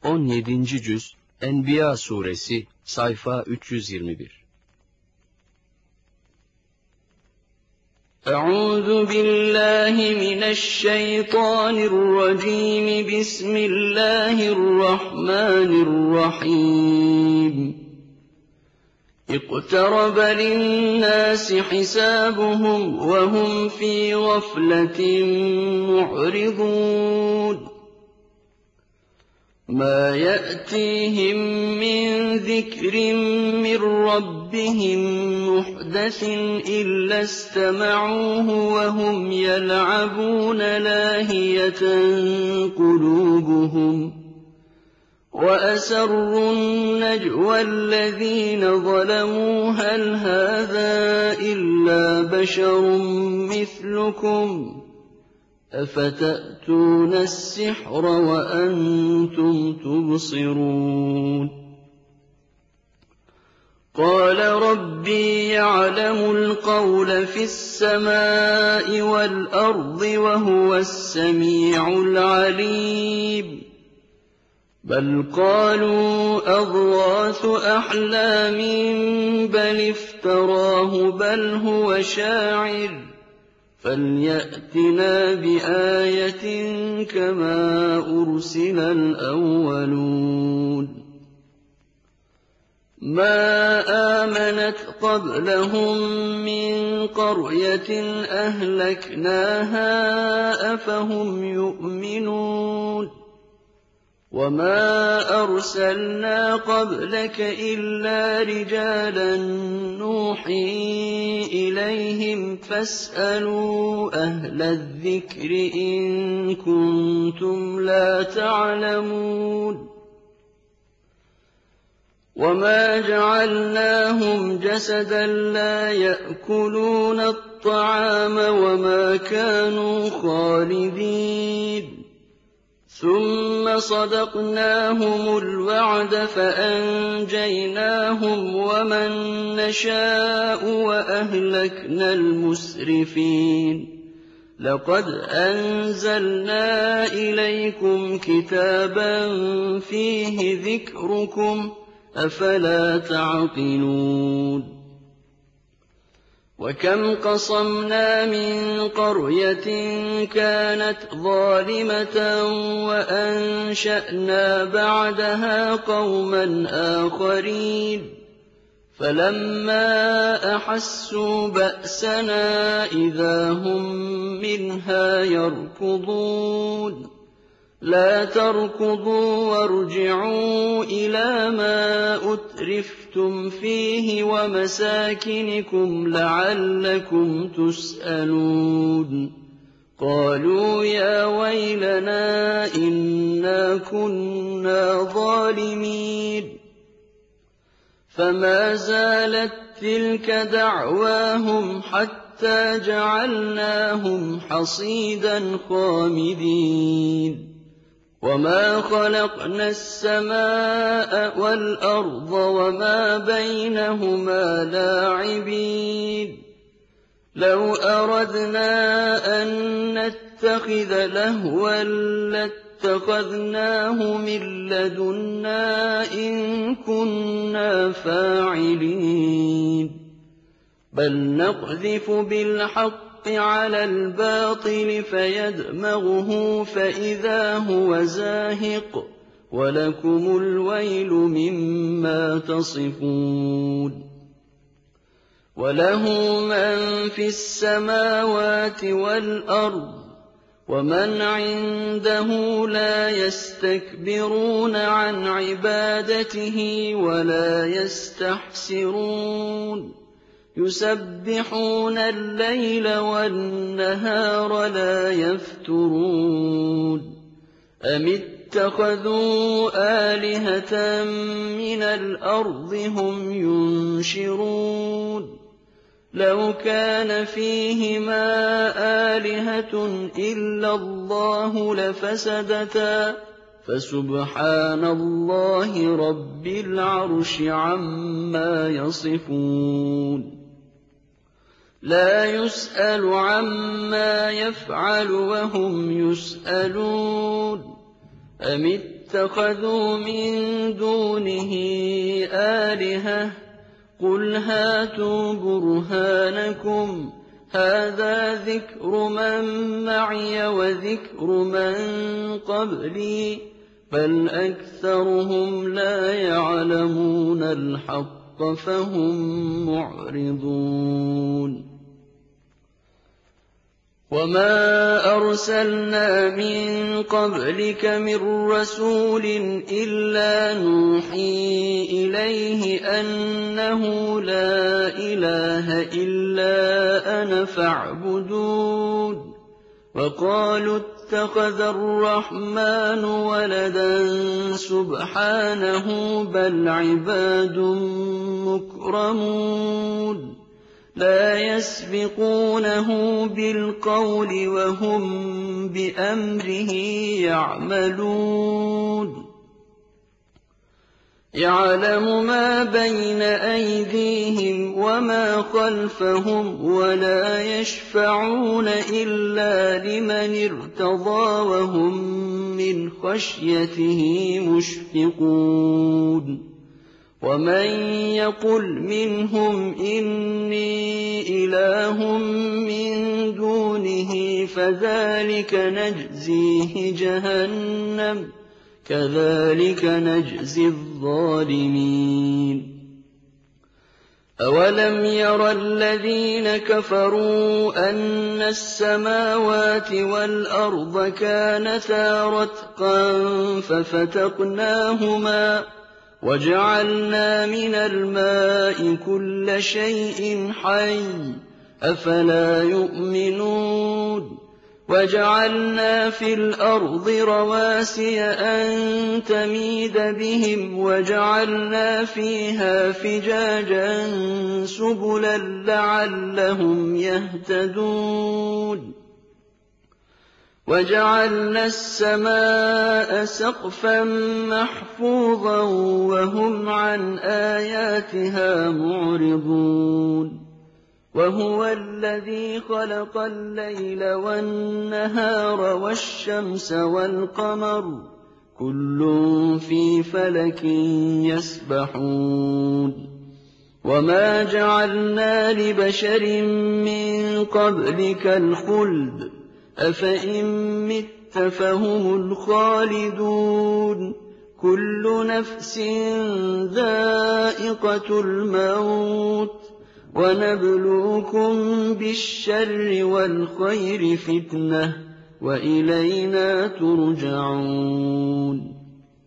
17. Cüz Enbiya Suresi sayfa 321. Euzu billahi mineşşeytanirracim. Bismillahirrahmanirrahim. اقترب للناس حسابهم وهم في غفلة معرضون ما يأتيهم من ذكر من ربهم محدث إلا استمعوه وهم يلعبون لاهية قلوبهم وأسروا النجوى الذين ظلموا هل هذا إلا بشر مثلكم أفتأتون السحر وأنتم تبصرون قال ربي يعلم القول في السماء والأرض وهو السميع العليم بل قالوا أضغاث أحلام بل افتراه بل هو شاعر فليأتنا بآية كما أرسل الأولون ما آمنت قبلهم من قرية أهلكناها أفهم يؤمنون وما أرسلنا قبلك إلا رجالا نوحي إليهم فاسألوا أهل الذكر إن كنتم لا تعلمون وما جعلناهم جسدا لا يأكلون الطعام وما كانوا خالدين ثم صدقناهم الوعد فأنجيناهم ومن نشاء وأهلكنا المسرفين لقد أنزلنا إليكم كتابا فيه ذكركم أفلا تعقلون وكم قصمنا من قرية كانت ظالمة وأنشأنا بعدها قوما آخرين فلما أحسوا بأسنا إذا هم منها يركضون لا تركضوا وارجعوا إلى ما أترفتم فيه ومساكنكم لعلكم تسألون قالوا يا ويلنا إنا كنا ظالمين فما زالت تلك دعواهم حتى جعلناهم حصيدا خامدين وما خلقنا السماء والأرض وما بينهما لاعبين لو أردنا أن نتخذ لهوا لاتخذناه من لدنا إن كنا فاعلين بل نقذف بالحق على الباطل فيدمغه فإذا هو زاهق ولكم الويل مما تصفون وله من في السماوات والأرض ومن عنده لا يستكبرون عن عبادته ولا يستحسرون يسبحون الليل والنهار لا يفترون أم اتخذوا آلهة من الأرض هم ينشرون لو كان فيهما آلهة إلا الله لفسدتا فسبحان الله رب العرش عما يصفون لا يسأل عما يفعل وهم يسألون أم اتَّخَذُوا مِن دُونِهِ آلِهَةً قُلْ هَاتُوا بُرْهَانَكُمْ هَٰذَا ذِكْرُ مَن مَّعِيَ وَذِكْرُ مَن قَبْلِي بَلْ أَكْثَرُهُمْ لَا يَعْلَمُونَ الْحَقَّ فَهُم مُّعْرِضُونَ وَمَا أَرْسَلْنَا مِن قَبْلِكَ مِن رَّسُولٍ إِلَّا نُوحِي إِلَيْهِ أَنَّهُ لَا إِلَٰهَ إِلَّا أَنَا فَاعْبُدُونِ وَقَالُوا اتَّخَذَ الرَّحْمَٰنُ وَلَدًا سُبْحَانَهُ بَلْ عِبَادٌ مُّكْرَمُونَ لَا يَسْبِقُونَهُ بِالْقَوْلِ وَهُم بِأَمْرِهِ يَعْمَلُونَ يَعْلَمُ مَا بَيْنَ أَيْدِيهِمْ وَمَا خَلْفَهُمْ وَلَا يَشْفَعُونَ إِلَّا لِمَنِ ارْتَضَىٰ وَهُم مِّنْ خَشْيَتِهِ مُشْفِقُونَ وَمَن يَقُلْ مِنْهُمْ إِنِّي إِلَٰهٌ مِّن دُونِهِ فَذَٰلِكَ نَجْزِيهِ جَهَنَّمَ كَذَٰلِكَ نَجْزِي الظَّالِمِينَ أَوَلَمْ يَرَ الَّذِينَ كَفَرُوا أَنَّ السَّمَاوَاتِ وَالْأَرْضَ كَانَتَا رَتْقًا فَفَتَقْنَاهُمَا وَجَعَلْنَا مِنَ الْمَاءِ كُلَّ شَيْءٍ حَيٍّ أَفَلَا يُؤْمِنُونَ وَجَعَلْنَا فِي الْأَرْضِ رَوَاسِيَ أَن تَمِيدَ بِهِمْ وَجَعَلْنَا فِيهَا فِجَاجًا سُبُلًا لَّعَلَّهُمْ يَهْتَدُونَ وَجَعَلْنَا السَّمَاءَ سَقْفًا مَّحْفُوظًا وَهُمْ عَنْ آيَاتِهَا مُعْرِضُونَ وَهُوَ الَّذِي خَلَقَ اللَّيْلَ وَالنَّهَارَ وَالشَّمْسَ وَالْقَمَرَ كُلٌّ فِي فَلَكٍ يَسْبَحُونَ وَمَا جَعَلْنَا لِبَشَرٍ مِّن قَبْلِكَ الْخُلْدَ أَفَإِن مِّتَّ فَهُمُ الْخَالِدُونَ كُلُّ نَفْسٍ ذَائِقَةُ الْمَوْتِ وَنَبْلُوكُم بِالشَّرِّ وَالْخَيْرِ فِتْنَةً وَإِلَيْنَا تُرْجَعُونَ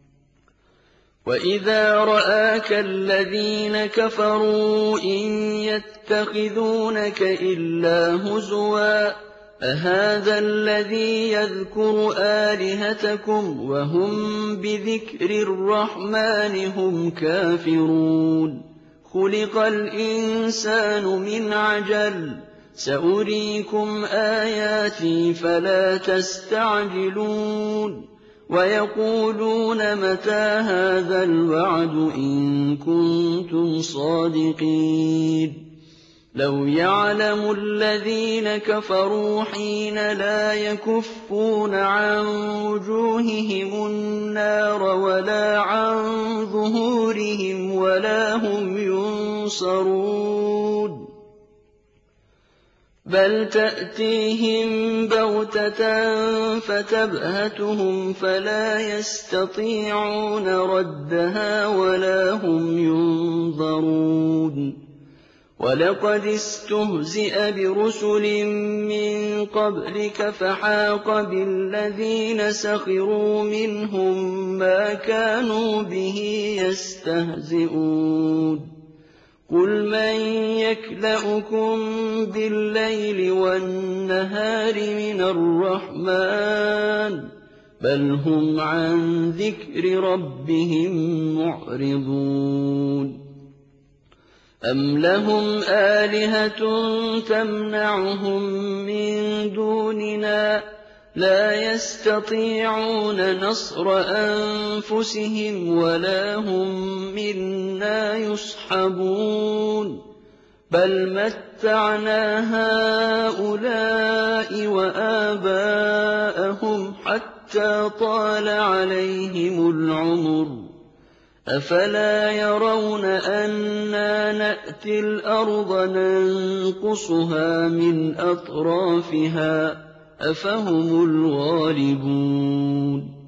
وَإِذَا رَآكَ الَّذِينَ كَفَرُوا إِن يَتَّخِذُونَكَ إِلَّا هُزُوًا أَهَٰذَا الَّذِي يَذْكُرُ آلِهَتَكُمْ وَهُم بِذِكْرِ الرَّحْمَٰنِ هُمْ كَافِرُونَ خُلِقَ الْإِنسَانُ مِنْ عَجَلٍ سَأُرِيكُمْ آيَاتِي فَلَا تَسْتَعْجِلُونَ وَيَقُولُونَ مَتَىٰ هَٰذَا الْوَعْدُ إِن كُنتُمْ صَادِقِينَ لَوْ يَعْلَمُ الَّذِينَ كَفَرُوا حِينَ لَا يَكُفُّونَ عَن وُجُوهِهِمُ النَّارَ وَلَا عَن ظُهُورِهِمْ وَلَا هُمْ يُنصَرُونَ بَلْ تَأْتِيهِم بَغْتَةً فَتَبْهَتُهُمْ فَلَا يَسْتَطِيعُونَ رَدَّهَا وَلَا هُمْ يُنظَرُونَ وَلَقَدِ اسْتُهْزِئَ بِرُسُلٍ مِّن قَبْلِكَ فَحَاقَ بِالَّذِينَ سَخِرُوا مِنْهُم مَّا كَانُوا بِهِ يَسْتَهْزِئُونَ قُلْ مَن يَكْلَؤُكُم بِاللَّيْلِ وَالنَّهَارِ مِنَ الرَّحْمَٰنِ بَلْ هُمْ عَن ذِكْرِ رَبِّهِم مُّعْرِضُونَ أَمْ لَهُمْ آلِهَةٌ تَمْنَعُهُم مِّن دُونِنَا لَا يَسْتَطِيعُونَ نَصْرَ أَنفُسِهِمْ وَلَا هُم مِّنَّا يُصْحَبُونَ بَلْ مَتَّعْنَا هَٰؤُلَاءِ وَآبَاءَهُمْ حَتَّىٰ حتى طال عليهم العمر أفلا يرون أنا نأتي الأرض ننقصها من أطرافها أفهم الغالبون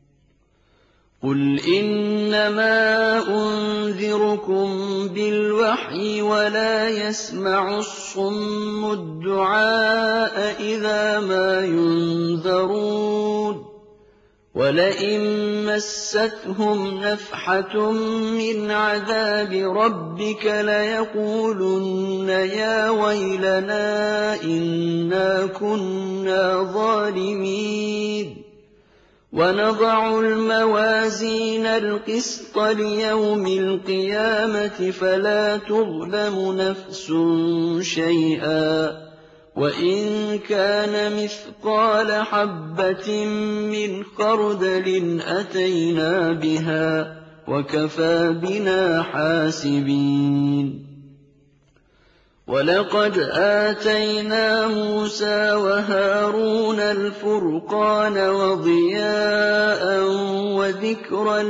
قل إنما أنذركم بالوحي ولا يسمع الصم الدعاء إذا ما ينذرون ولئن مستهم نفحة من عذاب ربك ليقولن يا ويلنا إنا كنا ظالمين ونضع الموازين القسط ليوم القيامة فلا تظلم نفس شيئا وإن كان مثقال حبة من خردل أتينا بها وكفى بنا حاسبين ولقد آتينا موسى وهارون الفرقان وضياء وذكرا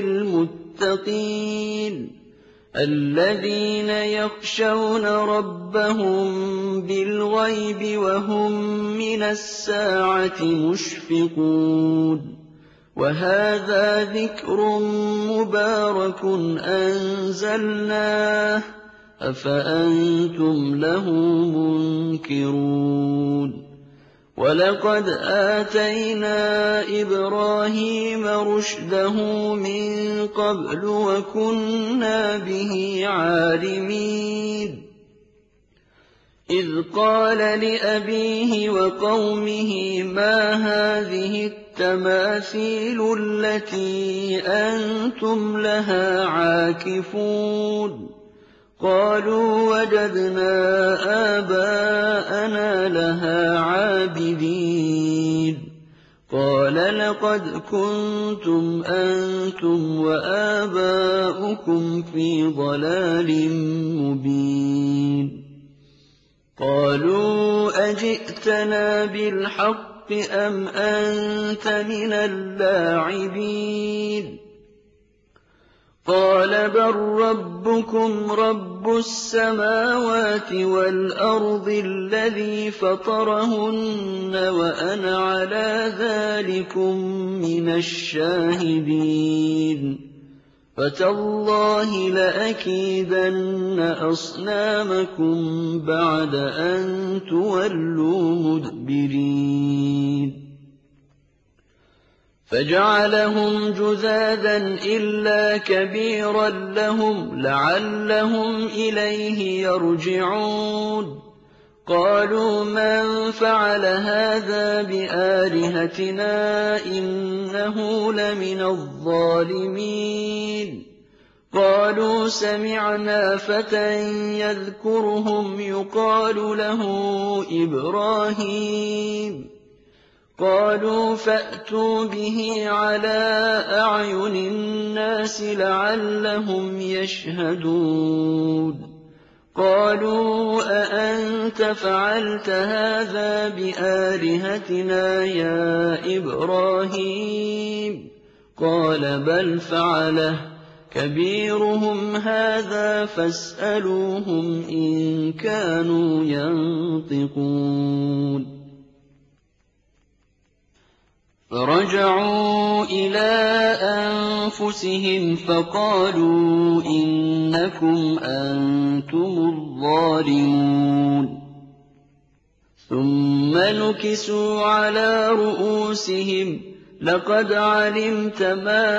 للمتقين الذين يخشون ربهم بالغيب وهم من الساعة مشفقون وهذا ذكر مبارك أنزلناه أفأنتم له منكرون ولقد آتينا إبراهيم رشده من قبل وكنا به عالمين إذ قال لأبيه وقومه ما هذه التماثيل التي أنتم لها عاكفون قالوا وجدنا آباءنا لها عابدين قال لقد كنتم أنتم وآباؤكم في ضلال مبين قالوا أجئتنا بالحق أم أنت من اللاعبين قال بل ربكم رب السماوات والأرض الذي فطرهن وأنا على ذلكم من الشاهدين فتالله لأكيدن أصنامكم بعد أن تولوا مدبرين فجعلهم جذاذا إلا كبيرا لهم لعلهم إليه يرجعون قالوا من فعل هذا بآلهتنا إنه لمن الظالمين قالوا سمعنا فتى يذكرهم يقال له إبراهيم قالوا فأتوا به على أعين الناس لعلهم يشهدون قالوا أأنت فعلت هذا بآلهتنا يا إبراهيم قال بل فعله كبيرهم هذا فاسألوهم إن كانوا ينطقون فرجعوا إلى أنفسهم فقالوا إنكم أنتم الظالمون ثم نكسوا على رؤوسهم لقد علمت ما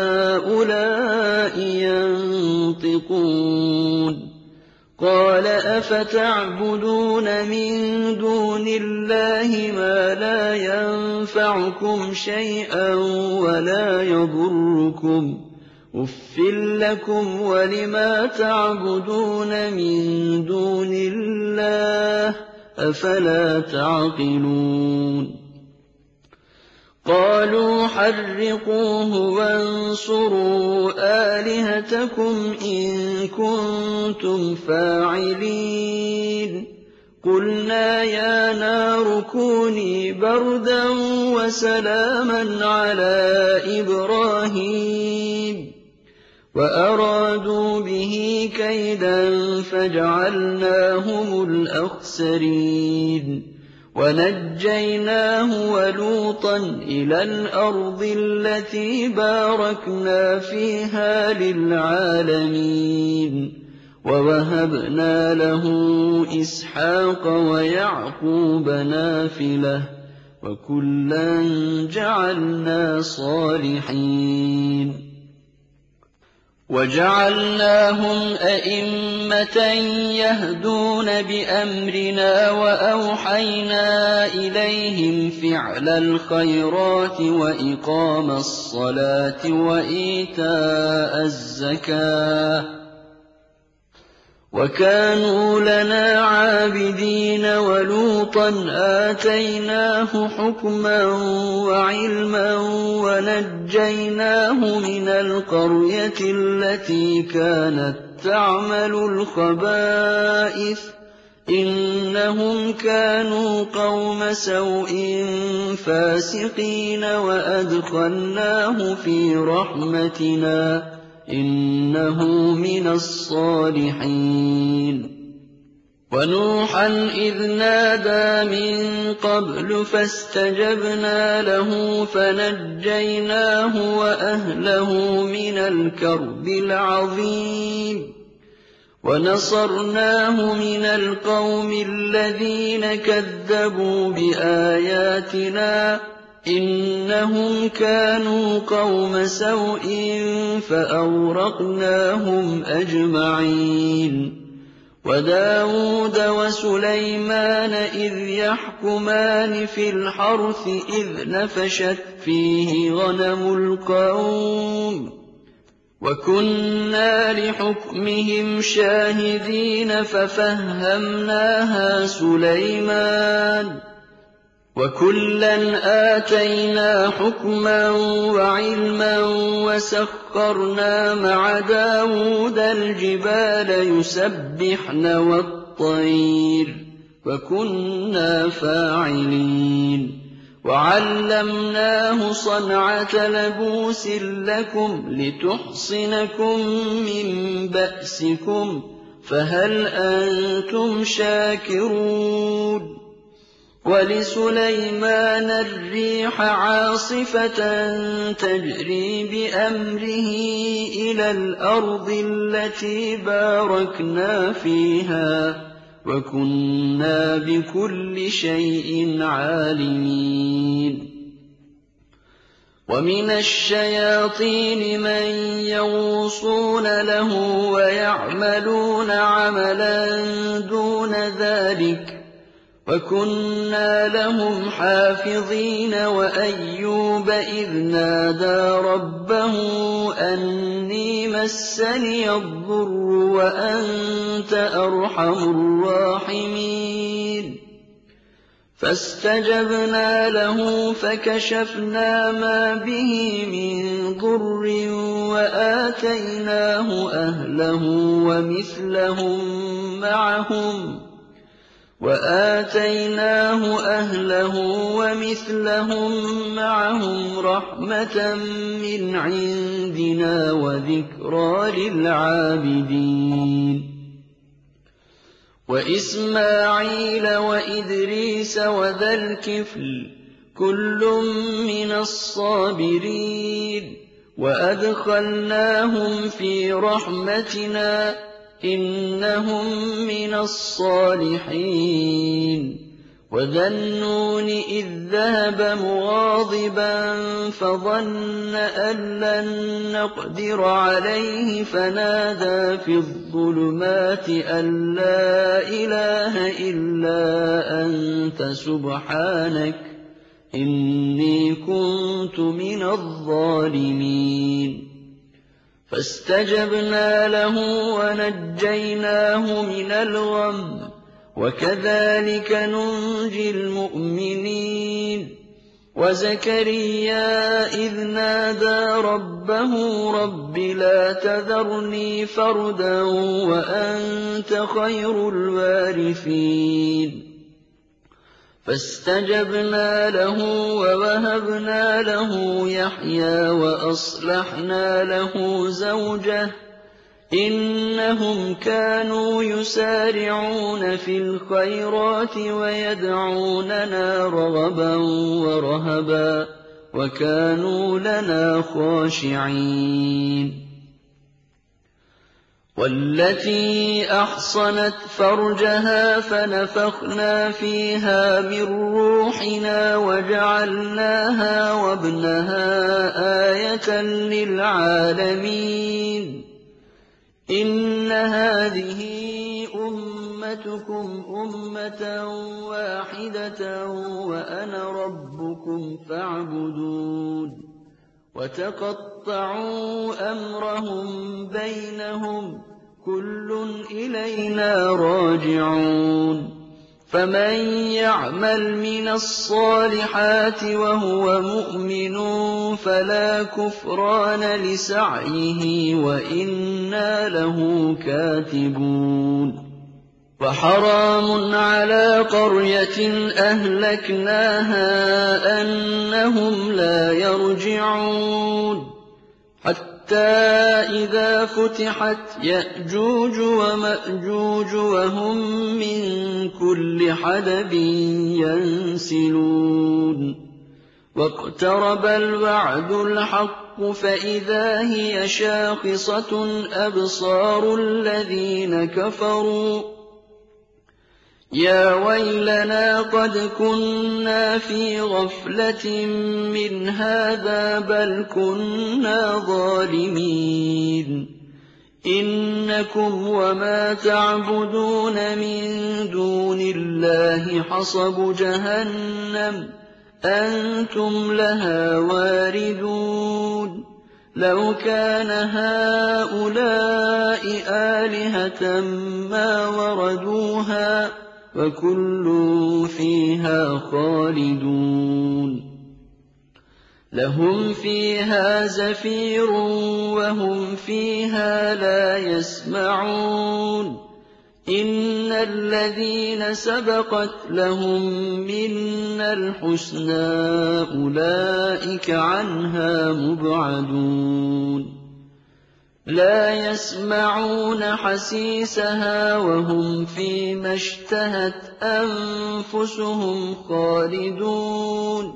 هؤلاء ينطقون قال أفتعبدون من دون الله ما لا ينفعكم شيئا ولا يضركم أف لكم ولما تعبدون من دون الله أفلا تعقلون قالوا حرقوه وانصروا آلهتكم إن كنتم فاعلين قُلْنَا يَا نَارُ كُونِي بَرْدًا وَسَلَامًا عَلَىٰ إِبْرَاهِيمَ وَأَرَادُوا بِهِ كَيْدًا فَجَعَلْنَاهُمُ الْأَخْسَرِينَ وَنَجَّيْنَاهُ وَلُوطًا إِلَى الْأَرْضِ الَّتِي بَارَكْنَا فِيهَا لِلْعَالَمِينَ وَوَهَبْنَا لَهُ إِسْحَاقَ وَيَعْقُوبَ نَافِلَةً وَكُلًّا جَعَلْنَا صَالِحِينَ وَجَعَلْنَاهُمْ أَئِمَّةً يَهْدُونَ بِأَمْرِنَا وَأَوْحَيْنَا إِلَيْهِمْ فِعْلَ الْخَيْرَاتِ وَإِقَامَ الصَّلَاةِ وَإِيتَاءَ الزَّكَاةِ وَكَانُوا لَنَا عَابِدِينَ وَلُوطًا آتَيْنَاهُ حُكْمًا وَعِلْمًا وَنَجَّيْنَاهُ مِنَ الْقَرْيَةِ الَّتِي كَانَت تَّعْمَلُ الْخَبَائِثَ إِنَّهُمْ كَانُوا قَوْمَ سَوْءٍ فَاسِقِينَ وَأَدْخَلْنَاهُ فِي رَحْمَتِنَا إِنَّهُ مِنَ الصَّالِحِينَ وَنُوحًا إِذْ نَادَىٰ مِن قَبْلُ فَاسْتَجَبْنَا لَهُ فَنَجَّيْنَاهُ وَأَهْلَهُ مِنَ الْكَرْبِ الْعَظِيمِ وَنَصَرْنَاهُ مِنَ الْقَوْمِ الَّذِينَ كَذَّبُوا بِآيَاتِنَا إِنَّهُمْ كَانُوا قَوْمَ سَوْءٍ فَأَغْرَقْنَاهُمْ أَجْمَعِينَ وَدَاوُودَ وَسُلَيْمَانَ إِذْ يَحْكُمَانِ فِي الْحَرْثِ إِذْ نَفَشَتْ فِيهِ غَنَمُ الْقَوْمِ وَكُنَّا لِحُكْمِهِمْ شَاهِدِينَ فَفَهَّمْنَاهَا سُلَيْمَانَ وَكُلًّا آتَيْنَا حُكْمًا وَعِلْمًا وَسَخَّرْنَا مَعَ دَاوُودَ الْجِبَالَ يُسَبِّحْنَ وَالطَّيْرَ وَكُنَّا فَاعِلِينَ وَعَلَّمْنَاهُ صَنْعَةَ لَبُوسٍ لَّكُمْ لِتُحْصِنَكُم مِّن بَأْسِكُمْ فَهَلْ أَنتُمْ شَاكِرُونَ وَلِسُلَيْمَانَ الرِّيحَ عَاصِفَةً تَجْرِي بِأَمْرِهِ إِلَى الْأَرْضِ الَّتِي بَارَكْنَا فِيهَا وَكُنَّا بِكُلِّ شَيْءٍ عَالِمِينَ وَمِنَ الشَّيَاطِينِ مَن يَغُوصُونَ لَهُ وَيَعْمَلُونَ عَمَلًا دُونَ ذَٰلِكَ وَكُنَّا لَهُمْ حَافِظِينَ وَأَيُّوبَ إِذْ نَادَىٰ رَبَّهُ أَنِّي مَسَّنِيَ الضُّرُّ وَأَنتَ أَرْحَمُ الرَّاحِمِينَ فَاسْتَجَبْنَا لَهُ فَكَشَفْنَا مَا بِهِ مِن ضُرٍّ وَآتَيْنَاهُ أَهْلَهُ وَمِثْلَهُم مَّعَهُمْ رَحْمَةً مِّنْ عِندِنَا وَذِكْرَىٰ لِلْعَابِدِينَ وَإِسْمَاعِيلَ وَإِدْرِيسَ وَذَا الْكِفْلِ كُلٌّ مِّنَ الصَّابِرِينَ وَأَدْخَلْنَاهُمْ فِي رَحْمَتِنَا إِنَّهُم مِّنَ الصَّالِحِينَ وَذَا النُّونِ إِذ ذَّهَبَ مُغَاضِبًا فَظَنَّ أَن لَّن نَّقْدِرَ عَلَيْهِ فَنَادَىٰ فِي الظُّلُمَاتِ أَن لَّا إِلَٰهَ إِلَّا أَنتَ سُبْحَانَكَ إِنِّي كُنتُ مِنَ الظَّالِمِينَ فَاسْتَجَبْنَا لَهُ وَنَجَّيْنَاهُ مِنَ الْغَمِّ وَكَذَٰلِكَ نُنجِي الْمُؤْمِنِينَ وزكريا إذ نادى ربه رب لا تذرني فردا وأنت خير الوارثين فاستجبنا له ووهبنا له يحيى وأصلحنا له زوجه إنهم كانوا يسارعون في الخيرات ويدعوننا رغبا ورهبا وكانوا لنا خاشعين والتي أحصنت فرجها فنفخنا فيها من روحنا وجعلناها وابنها آية للعالمين إن هذه أمتكم أمة واحدة وأنا ربكم فاعبدون وتقطعوا أمرهم بينهم كل إلينا راجعون فمن يعمل من الصالحات وهو مؤمن فلا كفران لسعيه وإنا له كاتبون وحرام على قرية أهلكناها أنهم لا يرجعون حتى إذا فتحت يأجوج ومأجوج وهم من كل حدب ينسلون واقترب الوعد الحق فإذا هي شاخصة أبصار الذين كفروا يا ويلنا قد كنا في غفلة من هذا بل كنا ظالمين إنكم وما تعبدون من دون الله حصب جهنم أنتم لها واردون لو كان هؤلاء آلهة ما وردوها وكل فيها خالدون لهم فيها زفير وهم فيها لا يسمعون إن الذين سبقت لهم منا الحسنى أولئك عنها مبعدون لا يسمعون حسيسها وهم فيما اشتهت أنفسهم خالدون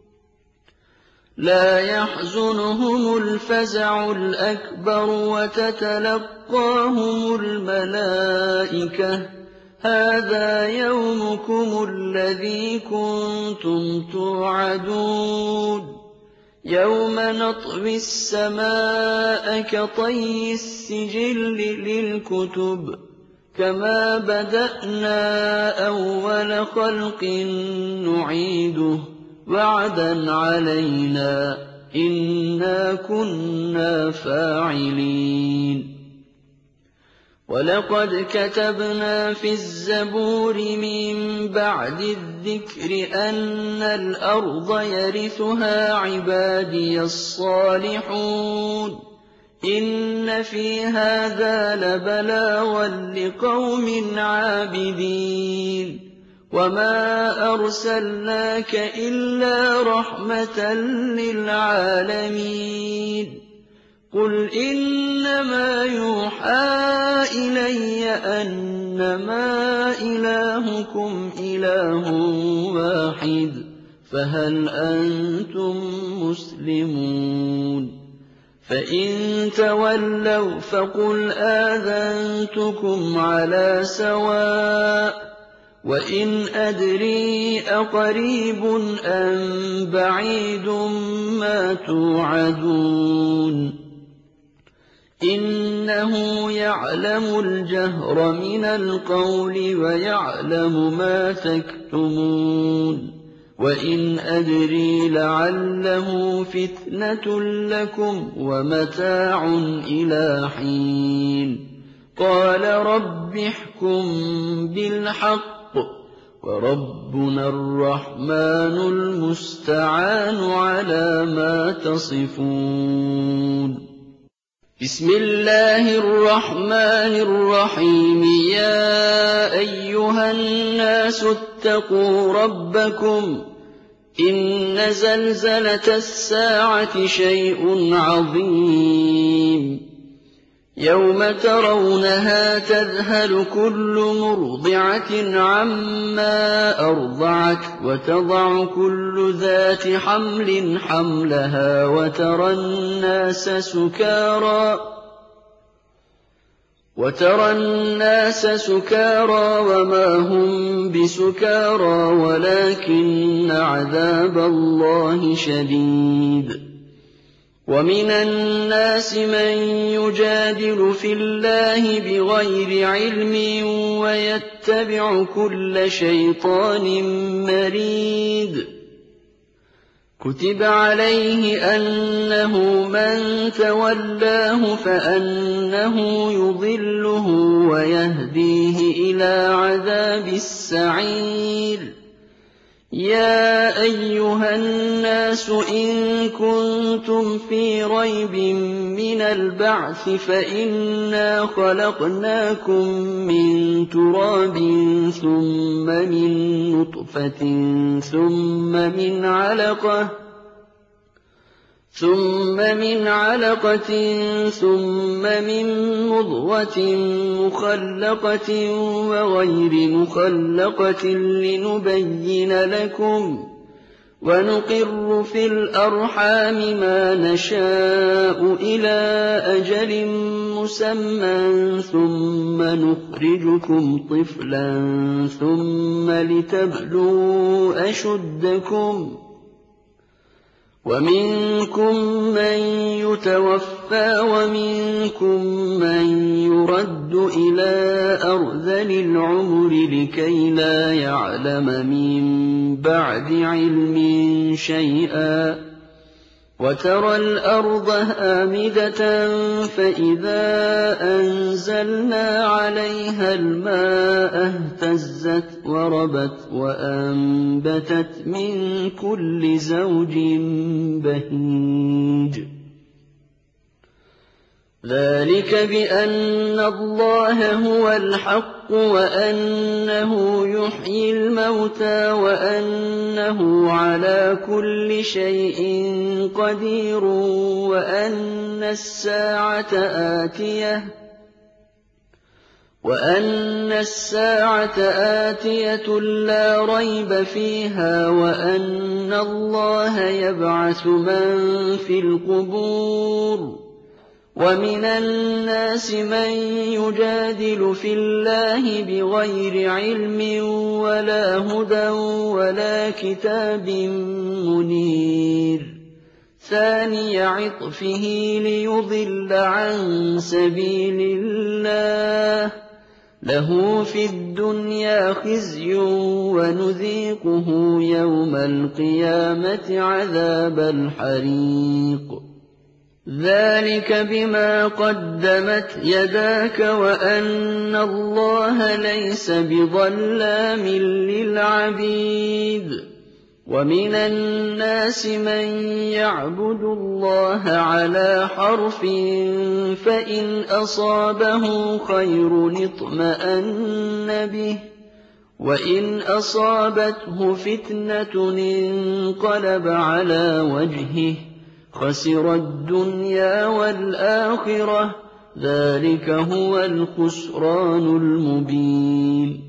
لا يحزنهم الفزع الأكبر وتتلقاهم الملائكة هذا يومكم الذي كنتم توعدون يوم نطوي السماء كطي السجل للكتب كما بدأنا أول خلق نعيده وعدا علينا إنا كنا فاعلين ولقد كتبنا في الزبور من بعد الذكر أن الأرض يرثها عبادي الصالحون إن في هذا لبلاغا لقوم عابدين وما أرسلناك إلا رحمة للعالمين قل إنما يوحى إلي أنما إلهكم إله واحد فهل أنتم مسلمون فإن تولوا فقل آذنتكم على سواء وإن أدري أقريب أم بعيد ما توعدون إنه يعلم الجهر من القول ويعلم ما تكتمون وإن أدري لعله فتنة لكم ومتاع إلى حين قال رب احكم بالحق وربنا الرحمن المستعان على ما تصفون. بسم الله الرحمن الرحيم. يا أيها الناس اتقوا ربكم إن زلزلة الساعة شيء عظيم يوم ترونها تذهل كل مرضعة عما أرضعت وتضع كل ذات حمل حملها وترى الناس سكارى وما هم بسكارى ولكن عذاب الله شديد. ومن الناس من يجادل في الله بغير علم ويتبع كل شيطان مريد. كتب عليه أنه من تولاه فأنه يضله ويهديه إلى عذاب السعير. يا أيها الناس إن كنتم في ريب من البعث فإنا خلقناكم من تراب ثم من نطفة ثم من علقة ثم من مضغة مخلقة وغير مخلقة لنبين لكم ونقر في الأرحام ما نشاء إلى أجل مسمى ثم نخرجكم طفلا ثم لتبلغوا أشدكم ومنكم من يتوفى ومنكم من يرد إلى أرذل العمر لكي لا يعلم من بعد علم شيئا. وترى الأرض هامدة فإذا أنزلنا عليها الماء اهتزت وربت وأنبتت من كل زوج بهيج. ذلك بأن الله هو الحق وأنه يحيي الموتى وأنه على كل شيء قدير وأن الساعة آتية لا ريب فيها وأن الله يبعث من في القبور. ومن الناس من يجادل في الله بغير علم ولا هدى ولا كتاب منير. ثاني عطفه ليضل عن سبيل الله له في الدنيا خزي ونذيقه يوم القيامة عذاب الحريق. ذلك بما قدمت يداك وأن الله ليس بظلام للعبيد. ومن الناس من يعبد الله على حرف فإن أصابه خير اطمأن به وإن أصابته فتنة انقلب على وجهه خسر الدنيا والآخرة. ذلك هو الخسران المبين.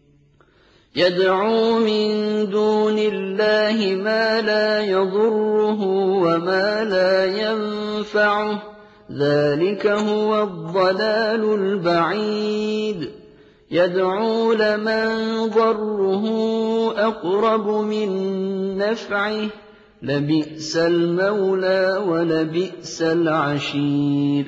يدعو من دون الله ما لا يضره وما لا ينفعه. ذلك هو الضلال البعيد. يدعو لمن ضره أقرب من نفعه لبئس المولى ولبئس العشير.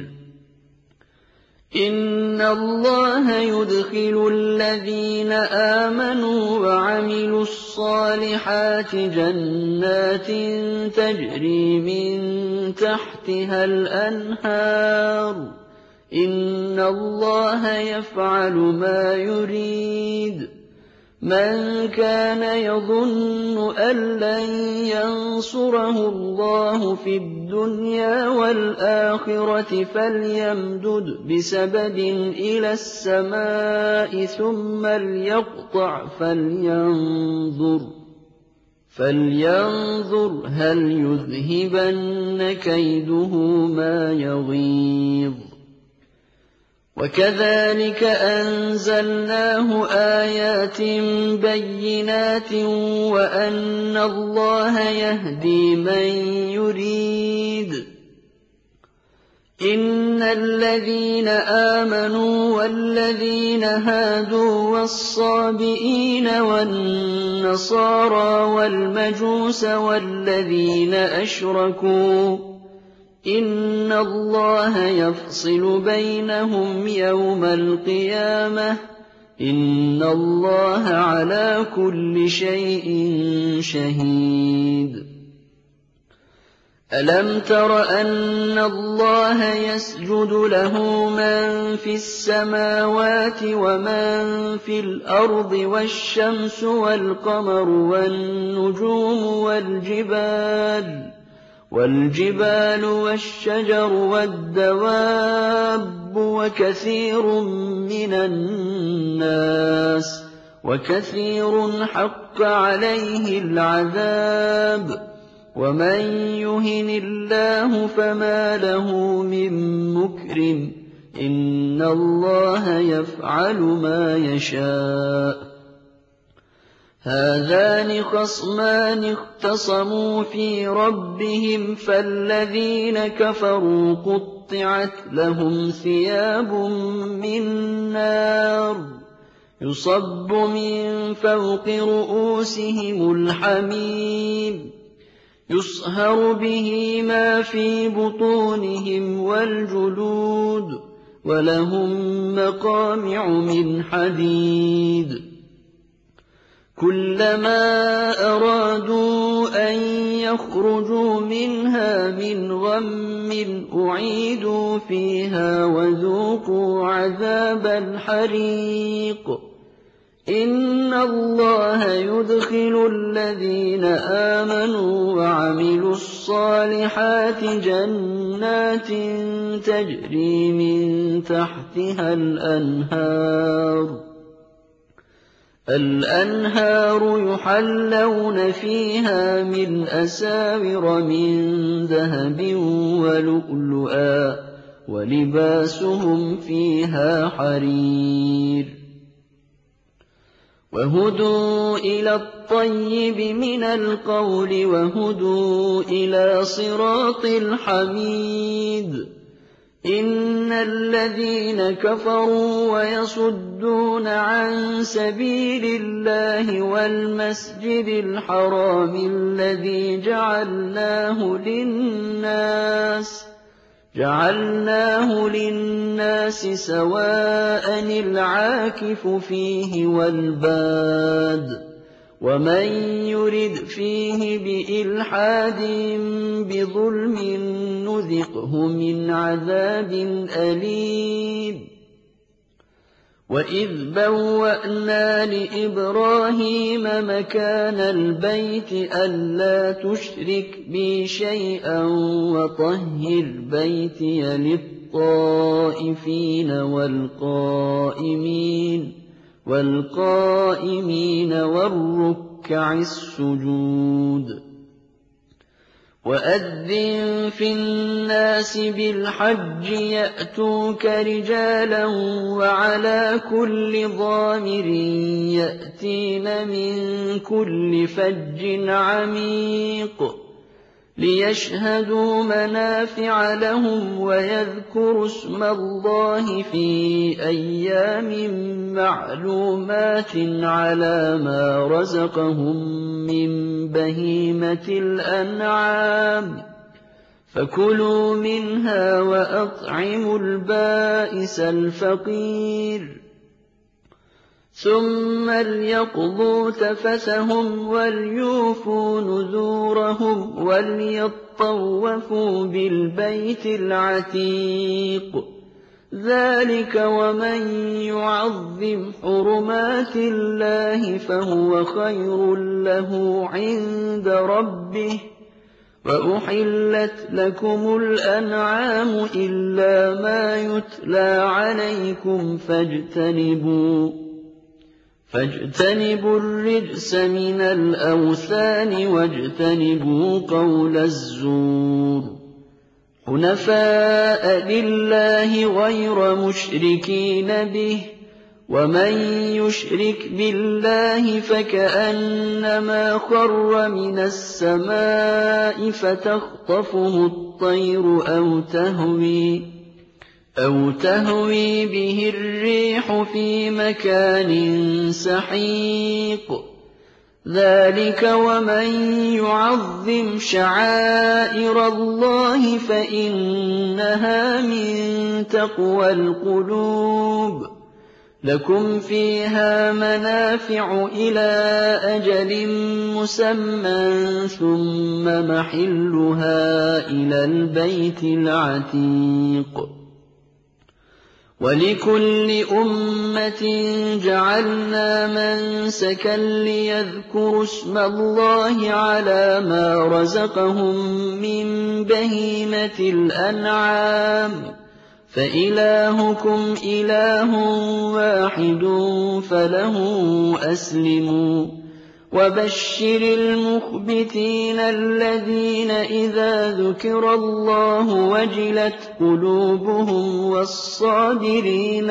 إن الله يدخل الذين آمنوا وعملوا الصالحات جنات تجري من تحتها الأنهار. إن الله يفعل ما يريد. مَن كَانَ يَظُنُّ أَن لَّن يَنصُرَهُ اللَّهُ فِي الدُّنْيَا وَالْآخِرَةِ فَلْيَمْدُدْ بِسَبَبٍ إِلَى السَّمَاءِ ثُمَّ لْيَقْطَعْ فَلْيَنظُرْ هَلْ يُذْهِبَنَّ كَيْدُهُ مَا يَغِيظُ وَكَذَٰلِكَ أَنزَلْنَاهُ آيَاتٍ بَيِّنَاتٍ وَأَنَّ اللَّهَ يَهْدِي مَن يُرِيدُ إِنَّ الَّذِينَ آمَنُوا وَالَّذِينَ هَادُوا وَالصَّابِئِينَ وَالنَّصَارَىٰ وَالْمَجُوسَ وَالَّذِينَ أَشْرَكُوا إِنَّ اللَّهَ يَفْصِلُ بَيْنَهُمْ يَوْمَ الْقِيَامَةِ ۚ إِنَّ اللَّهَ عَلَىٰ كُلِّ شَيْءٍ شَهِيدٌ أَلَمْ تَرَ أَنَّ اللَّهَ يَسْجُدُ لَهُ مَن فِي السَّمَاوَاتِ وَمَن فِي الْأَرْضِ وَالشَّمْسُ وَالْقَمَرُ وَالنُّجُومُ وَالْجِبَالُ وَالشَّجَرُ وَالدَّوَابُّ وَكَثِيرٌ مِّنَ النَّاسِ وَكَثِيرٌ حَقَّ عَلَيْهِ الْعَذَابُ ۗ وَمَن يُهِنِ اللَّهُ فَمَا لَهُ مِن مُّكْرِمٍ ۚ إِنَّ اللَّهَ يَفْعَلُ مَا يَشَاءُ هَٰذَانِ خَصْمَانِ اخْتَصَمُوا فِي رَبِّهِمْ فَالَّذِينَ كَفَرُوا قُطِّعَتْ لَهُمْ ثِيَابٌ مِّن نَّارٍ يُصَبُّ مِن فَوْقِ رُءُوسِهِمُ الْحَمِيمُ يُصْهَرُ بِهِ مَا فِي بُطُونِهِمْ وَالْجُلُودُ وَلَهُم مَّقَامِعُ مِنْ حَدِيدٍ كُلَّمَا أَرَادُوا أَن يَخْرُجُوا مِنْهَا مِنْ غَمٍّ أُعِيدُوا فِيهَا وَذُوقُوا عَذَابَ الْحَرِيقِ إِنَّ اللَّهَ يُدْخِلُ الَّذِينَ آمَنُوا وَعَمِلُوا الصَّالِحَاتِ جَنَّاتٍ تَجْرِي مِن تَحْتِهَا الْأَنْهَارُ يُحَلَّوْنَ فِيهَا مِنْ أَسَاوِرَ مِن ذَهَبٍ وَلُؤْلُؤًا وَلِبَاسُهُمْ فِيهَا حَرِيرٌ وَهُدُوا إِلَى الطَّيِّبِ مِنَ الْقَوْلِ وَهُدُوا إِلَىٰ صِرَاطِ الْحَمِيدِ إِنَّ الَّذِينَ كَفَرُوا وَيَصُدُّونَ عَن سَبِيلِ اللَّهِ وَالْمَسْجِدِ الْحَرَامِ الَّذِي جَعَلْنَاهُ لِلنَّاسِ سَوَاءً الْعَاكِفُ فِيهِ وَالْبَادِ ۚ وَمَن يُرِدْ فِيهِ بِإِلْحَادٍ بِظُلْمٍ نُّذِقْهُ مِنْ عَذَابٍ أَلِيمٍ وَإِذْ بَوَّأْنَا لِإِبْرَاهِيمَ مَكَانَ الْبَيْتِ أَلَّا تُشْرِكْ بِي شَيْئًا وَطَهِّرْ بَيْتِيَ لِلطَّائِفِينَ وَالْقَائِمِينَ وَالرُّكَّعِ السُّجُودِ وَأَذِّن فِي النَّاسِ بِالْحَجِّ يَأْتُوكَ رِجَالًا وَعَلَىٰ كُلِّ ضَامِرٍ يَأْتِينَ مِن كُلِّ فَجٍّ عَمِيقٍ لِيَشْهَدُوا مَنَافِعَ لَهُمْ وَيَذْكُرُوا اسْمَ اللَّهِ فِي أَيَّامٍ مَّعْلُومَاتٍ عَلَىٰ مَا رَزَقَهُم مِّن بَهِيمَةِ الْأَنْعَامِ فَكُلُوا مِنْهَا وَأَطْعِمُوا الْبَائِسَ الْفَقِيرَ ثُمَّ لْيَقْضُوا تَفَثَهُمْ وَلْيُوفُوا نُذُورَهُمْ وَلْيَطَّوَّفُوا بِالْبَيْتِ الْعَتِيقِ ذلك ومن يعظم حرمات الله فهو خير له عند ربه وأحلت لكم الأنعام إلا ما يتلى عليكم فاجتنبوا الرجس من الأوثان واجتنبوا قول الزور حنفاء لله غير مشركين به ومن يشرك بالله فكأنما خر من السماء فتخطفه الطير أو تهوي به الريح في مكان سحيق ذلك ومن يعظم شعائر الله فإنها من تقوى القلوب لكم فيها منافع إلى أجل مسمى ثم محلها إلى البيت العتيق ولكل أمة جعلنا منسكا ليذكروا اسم الله على ما رزقهم من بهيمة الأنعام فإلهكم إله واحد فله أسلموا وبشر المخبتين الذين إذا ذكر الله وجلت قلوبهم والصابرين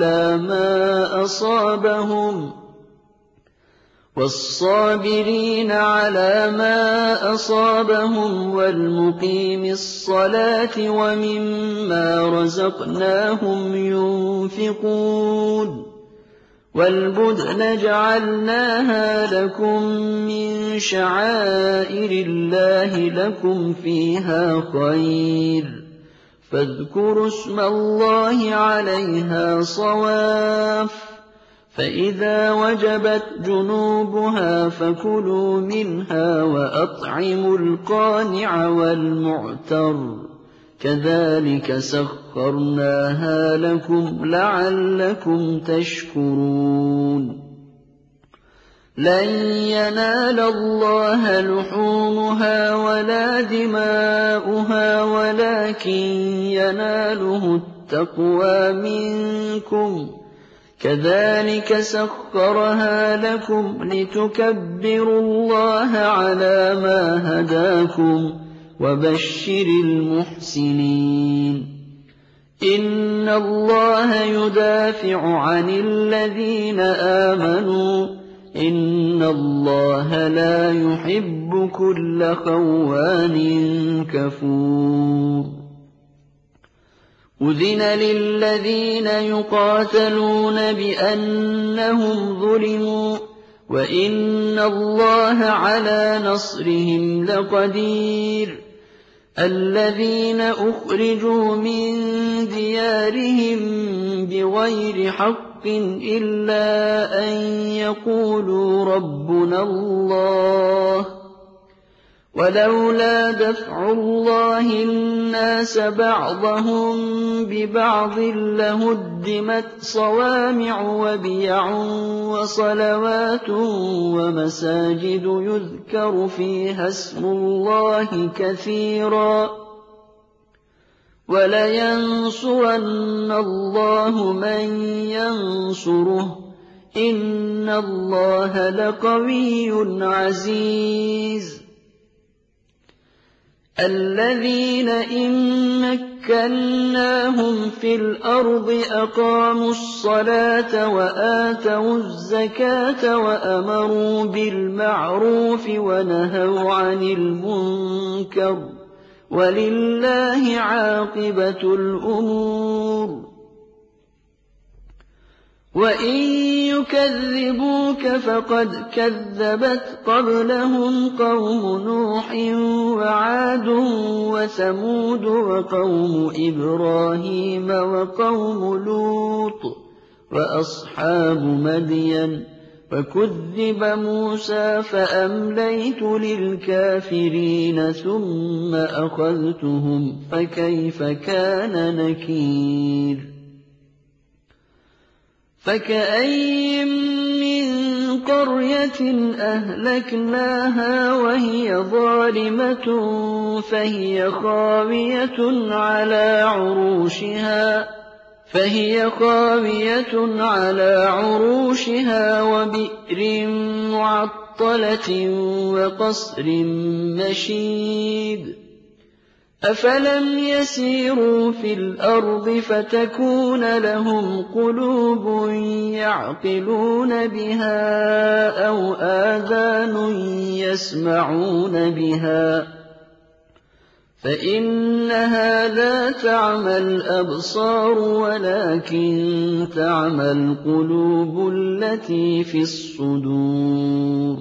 على ما أصابهم والمقيم الصلاة ومما رزقناهم ينفقون والبدن جعلناها لكم من شعائر الله لكم فيها خير فاذكروا اسم الله عليها صواف فإذا وجبت جنوبها فكلوا منها وأطعموا القانع والمعتر كذلك سخرناها لكم لعلكم تشكرون لن ينال الله لحومها ولا دماؤها ولكن يناله التقوى منكم كذلك سخرها لكم لتكبروا الله على ما هداكم وبشر المحسنين إن الله يدافع عن الذين آمنوا إن الله لا يحب كل خوان كفور أذن للذين يقاتلون بأنهم ظلموا وإن الله على نصرهم لقدير الذين أخرجوا من ديارهم بغير حق إلا أن يقولوا ربنا الله ولولا دفع الله الناس بعضهم ببعض لهدمت صوامع وبيع وصلوات ومساجد يذكر فيها اسم الله كثيرا ولينصرن الله من ينصره إن الله لقوي عزيز الذين إن مكناهم في الأرض أقاموا الصلاة وآتوا الزكاة وأمروا بالمعروف ونهوا عن المنكر ولله عاقبة الأمور وإن يكذبوك فقد كذبت قبلهم قوم نوح وعاد وثمود وقوم إبراهيم وقوم لوط وأصحاب مدين فكذب موسى فأمليت للكافرين ثم أخذتهم فكيف كان نكير فكأين من قرية أهلكناها وهي ظالمة فهي خاوية على عروشها وبئر معطلة وقصر مشيد أفلم يسيروا في الأرض فتكون لهم قلوب يعقلون بها أو آذان يسمعون بها فإنها لا تعمى الأبصار ولكن تعمى القلوب التي في الصدور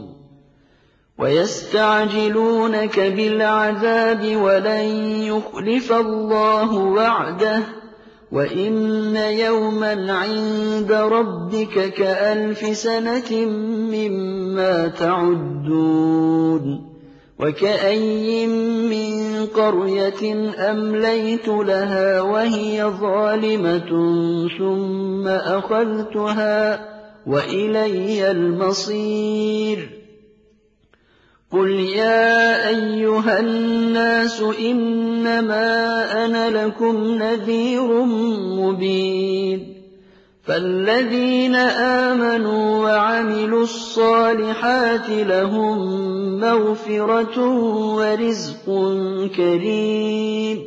ويستعجلونك بالعذاب ولن يخلف الله وعده وإن يوما عند ربك كألف سنة مما تعدون وكأين من قرية أمليت لها وهي ظالمة ثم أخذتها وإلي المصير قل يا أيها الناس إنما أنا لكم نذير مبين فالذين آمنوا وعملوا الصالحات لهم مغفرة ورزق كريم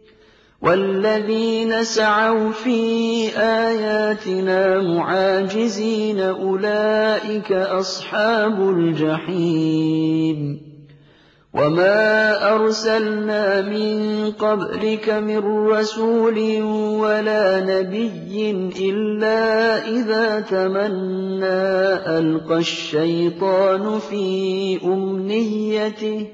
والذين سعوا في آياتنا معاجزين أولئك أصحاب الجحيم وما أرسلنا من قبلك من رسول ولا نبي إلا إذا تمنى ألقى الشيطان في أمنيته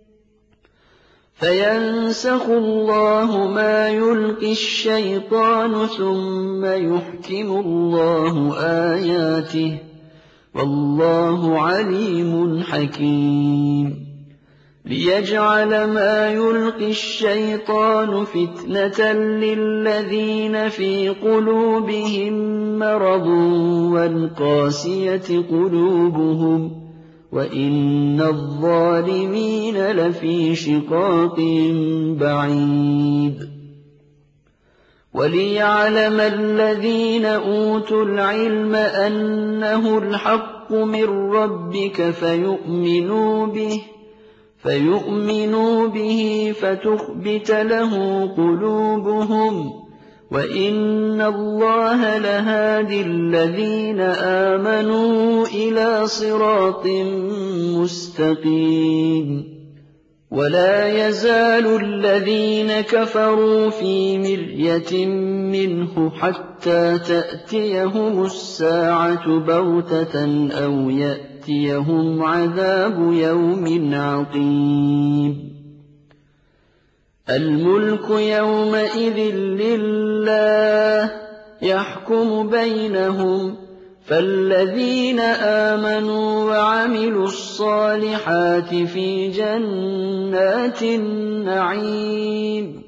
فينسخ الله ما يلقي الشيطان ثم يحكم الله آياته والله عليم حكيم ليجعل ما يلقي الشيطان فتنة للذين في قلوبهم مرض والقاسية قلوبهم وإن الظالمين لفي شقاق بعيد وليعلم الذين أوتوا العلم أنه الحق من ربك فيؤمنوا به فتخبت له قلوبهم وإن الله لهادي الذين آمنوا إلى صراط مستقيم ولا يزال الذين كفروا في مرية منه حتى تأتيهم الساعة بغتة أو يأتيهم عذاب يوم عقيم الملك يومئذ لله يحكم بينهم فالذين آمنوا وعملوا الصالحات في جنات النعيم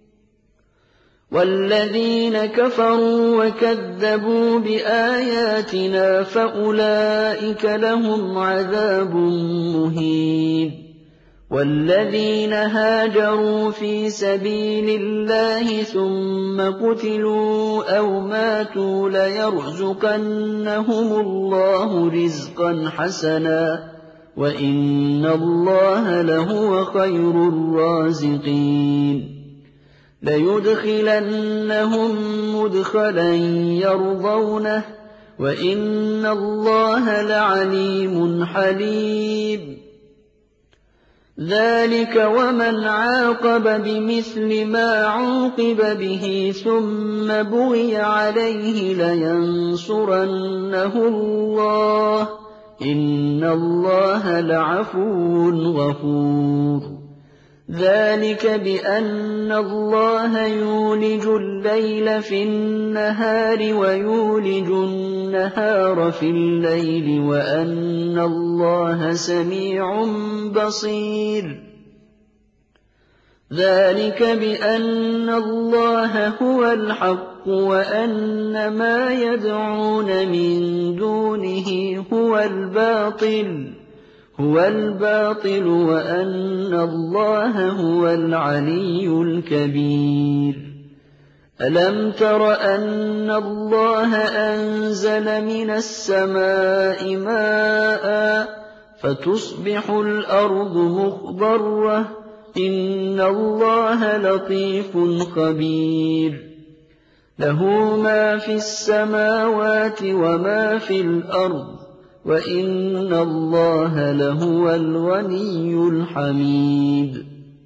والذين كفروا وكذبوا بآياتنا فأولئك لهم عذاب مهين والذين هاجروا في سبيل الله ثم قتلوا أو ماتوا ليرزقنهم الله رزقا حسنا وإن الله لهو خير الرازقين ليدخلنهم مدخلا يرضونه وإن الله لعليم حليم ذلك ومن عاقب بمثل ما عوقب به ثم بغي عليه لينصرنه الله إن الله لعفو غفور ذلك بأن الله يولج الليل في النهار ويولج النهار في الليل وأن الله سميع بصير ذلك بأن الله هو الحق وأن ما يدعون من دونه هو الباطل وأن الله هو العلي الكبير ألم تر أن الله أنزل من السماء ماء فتصبح الأرض مخضرة إن الله لطيف خبير له ما في السماوات وما في الأرض وإن الله لهو الغني الحميد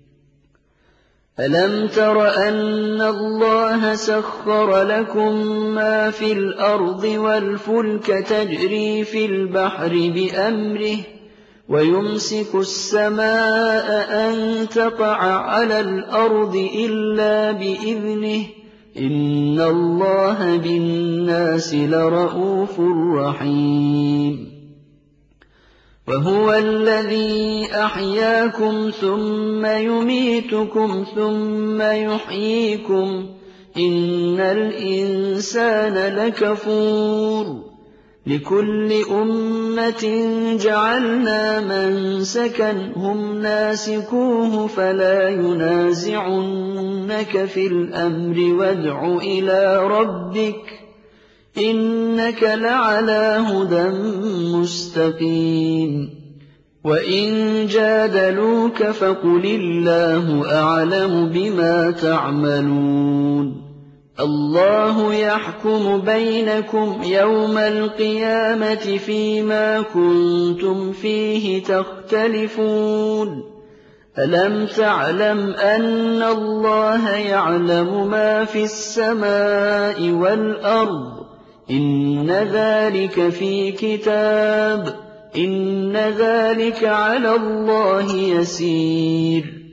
ألم تر أن الله سخر لكم ما في الأرض والفلك تجري في البحر بأمره ويمسك السماء أن تقع على الأرض إلا بإذنه إن الله بالناس لرءوف رحيم وهو الذي أحياكم ثم يميتكم ثم يحييكم إن الإنسان لكفور لكل أمة جعلنا منسكا هم ناسكوه فلا ينازعنك في الأمر وادع إلى ربك إنك لعلى هدى مستقيم وإن جادلوك فقل الله أعلم بما تعملون الله يحكم بينكم يوم القيامة فيما كنتم فيه تختلفون ألم تعلم أن الله يعلم ما في السماء والأرض إن ذلك في كتاب إن ذلك على الله يسير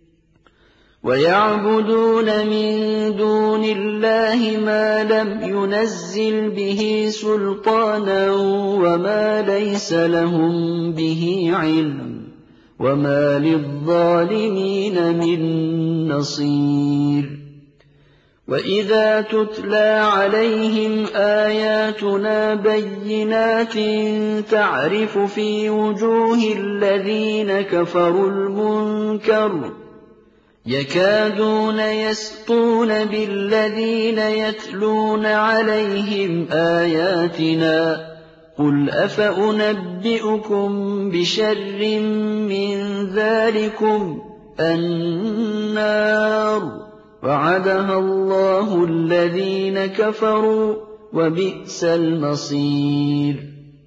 ويعبدون من دون الله ما لم ينزل به سلطانا وما ليس لهم به علم وما للظالمين من نصير وإذا تتلى عليهم آياتنا بينات تعرف في وجوه الذين كفروا المنكر يكادون يسطون بالذين يتلون عليهم آياتنا قل أفأنبئكم بشر من ذلكم النار وعدها الله الذين كفروا وبئس المصير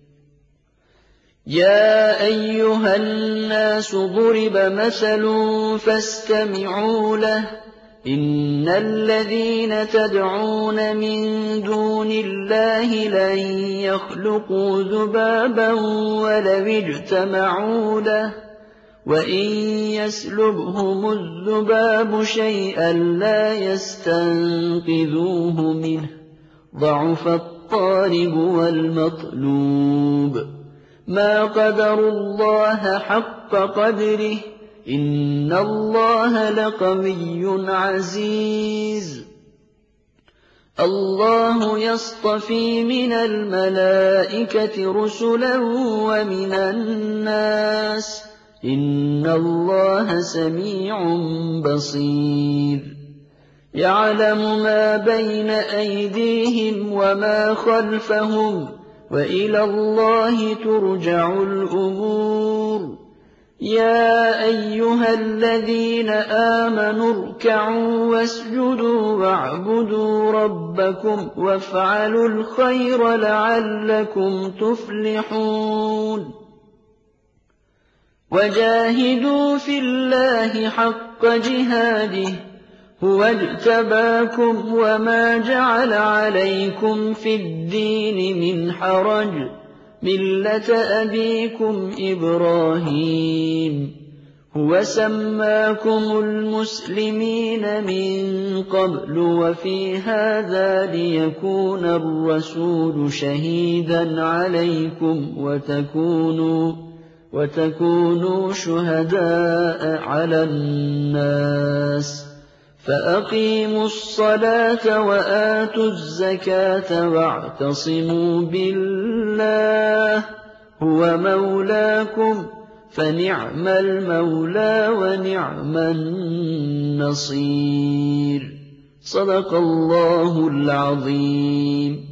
يا أيها الناس ضرب مثل فاستمعوا له إن الذين تدعون من دون الله لن يخلقوا ذبابا ولو اجتمعوا له وإن يسلبهم الذباب شيئا لا يستنقذوه منه ضعف الطالب والمطلوب ما قدروا الله حق قدره إن الله لقوي عزيز الله يصطفي من الملائكة رسلا ومن الناس إن الله سميع بصير يعلم ما بين أيديهم وما خلفهم وإلى الله ترجع الأمور يا أيها الذين آمنوا اركعوا واسجدوا واعبدوا ربكم وافعلوا الخير لعلكم تفلحون وجاهدوا في الله حق جهاده هو اجتباكم وما جعل عليكم في الدين من حرج ملة أبيكم إبراهيم هو سماكم المسلمين من قبل وفي هذا ليكون الرسول شهيدا عليكم وتكونوا شهداء على الناس فأقيموا الصلاة وآتوا الزكاة واعتصموا بالله هو مولاكم فنعم المولى ونعم النصير. صدق الله العظيم.